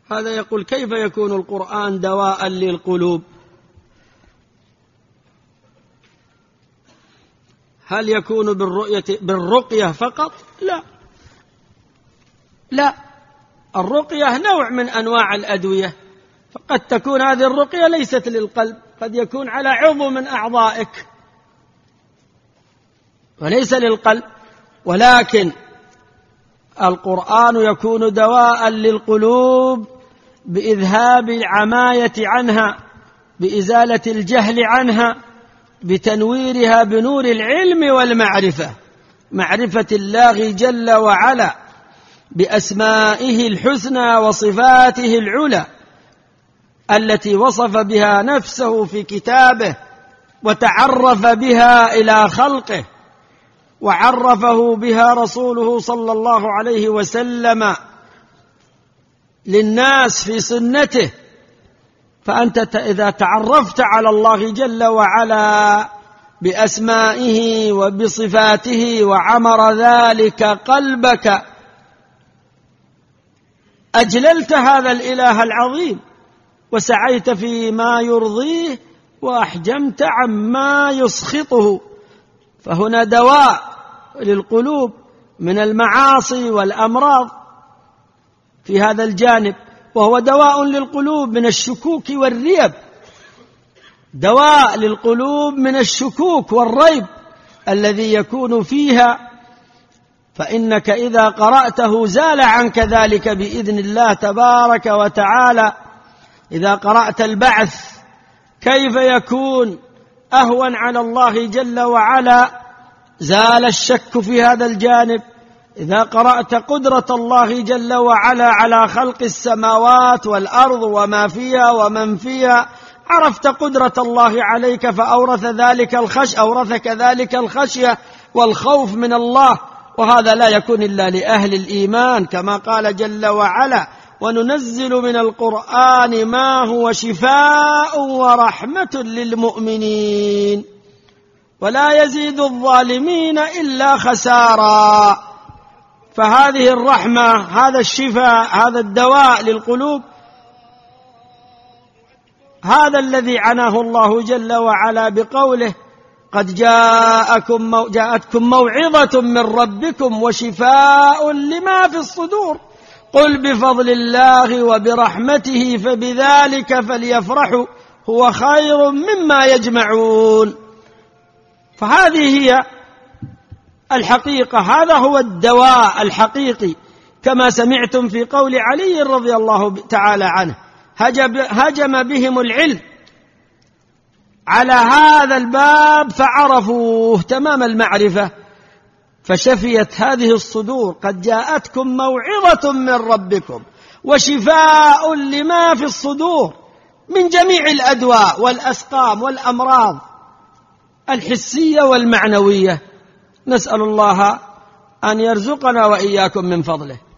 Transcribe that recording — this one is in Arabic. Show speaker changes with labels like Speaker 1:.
Speaker 1: هذا يقول: كيف يكون القرآن دواء للقلوب؟ هل يكون بالرقية فقط؟ لا، الرقية نوع من أنواع الأدوية، فقد تكون هذه الرقية ليست للقلب، قد يكون على عضو من أعضائك وليس للقلب. ولكن القرآن يكون دواء للقلوب بإذهاب العماية عنها، بإزالة الجهل عنها، بتنويرها بنور العلم والمعرفة، معرفة الله جل وعلا بأسمائه الحسنى وصفاته العلى التي وصف بها نفسه في كتابه وتعرف بها إلى خلقه وعرفه بها رسوله صلى الله عليه وسلم للناس في سنته. فأنت إذا تعرفت على الله جل وعلا بأسمائه وبصفاته وعمر ذلك قلبك، أجللت هذا الإله العظيم وسعيت فيما يرضيه وأحجمت عما يسخطه. فهنا دواء للقلوب من المعاصي والأمراض في هذا الجانب، وهو دواء للقلوب من الشكوك والريب، دواء للقلوب من الشكوك والريب الذي يكون فيها، فإنك إذا قرأته زال عنك ذلك بإذن الله تبارك وتعالى. إذا قرأت البعث كيف يكون أهون على الله جل وعلا، زال الشك في هذا الجانب. إذا قرأت قدرة الله جل وعلا على خلق السماوات والأرض وما فيها ومن فيها، عرفت قدرة الله عليك أورثك ذلك الخشية والخوف من الله. وهذا لا يكون إلا لأهل الإيمان، كما قال جل وعلا: وننزل من القرآن ما هو شفاء ورحمة للمؤمنين ولا يزيد الظالمين إلا خسارا. فهذه الرحمة، هذا الشفاء، هذا الدواء للقلوب، هذا الذي عناه الله جل وعلا بقوله: قد جاءتكم موعظة من ربكم وشفاء لما في الصدور قل بفضل الله وبرحمته فبذلك فليفرحوا هو خير مما يجمعون. فهذه هي الحقيقة، هذا هو الدواء الحقيقي، كما سمعتم في قول علي رضي الله تعالى عنه: هجم بهم العلم على هذا الباب فعرفوه تمام المعرفة فشفيت هذه الصدور. قد جاءتكم موعظة من ربكم وشفاء لما في الصدور من جميع الأدواء والأسقام والأمراض الحسية والمعنوية. نسأل الله أن يرزقنا وإياكم من فضله.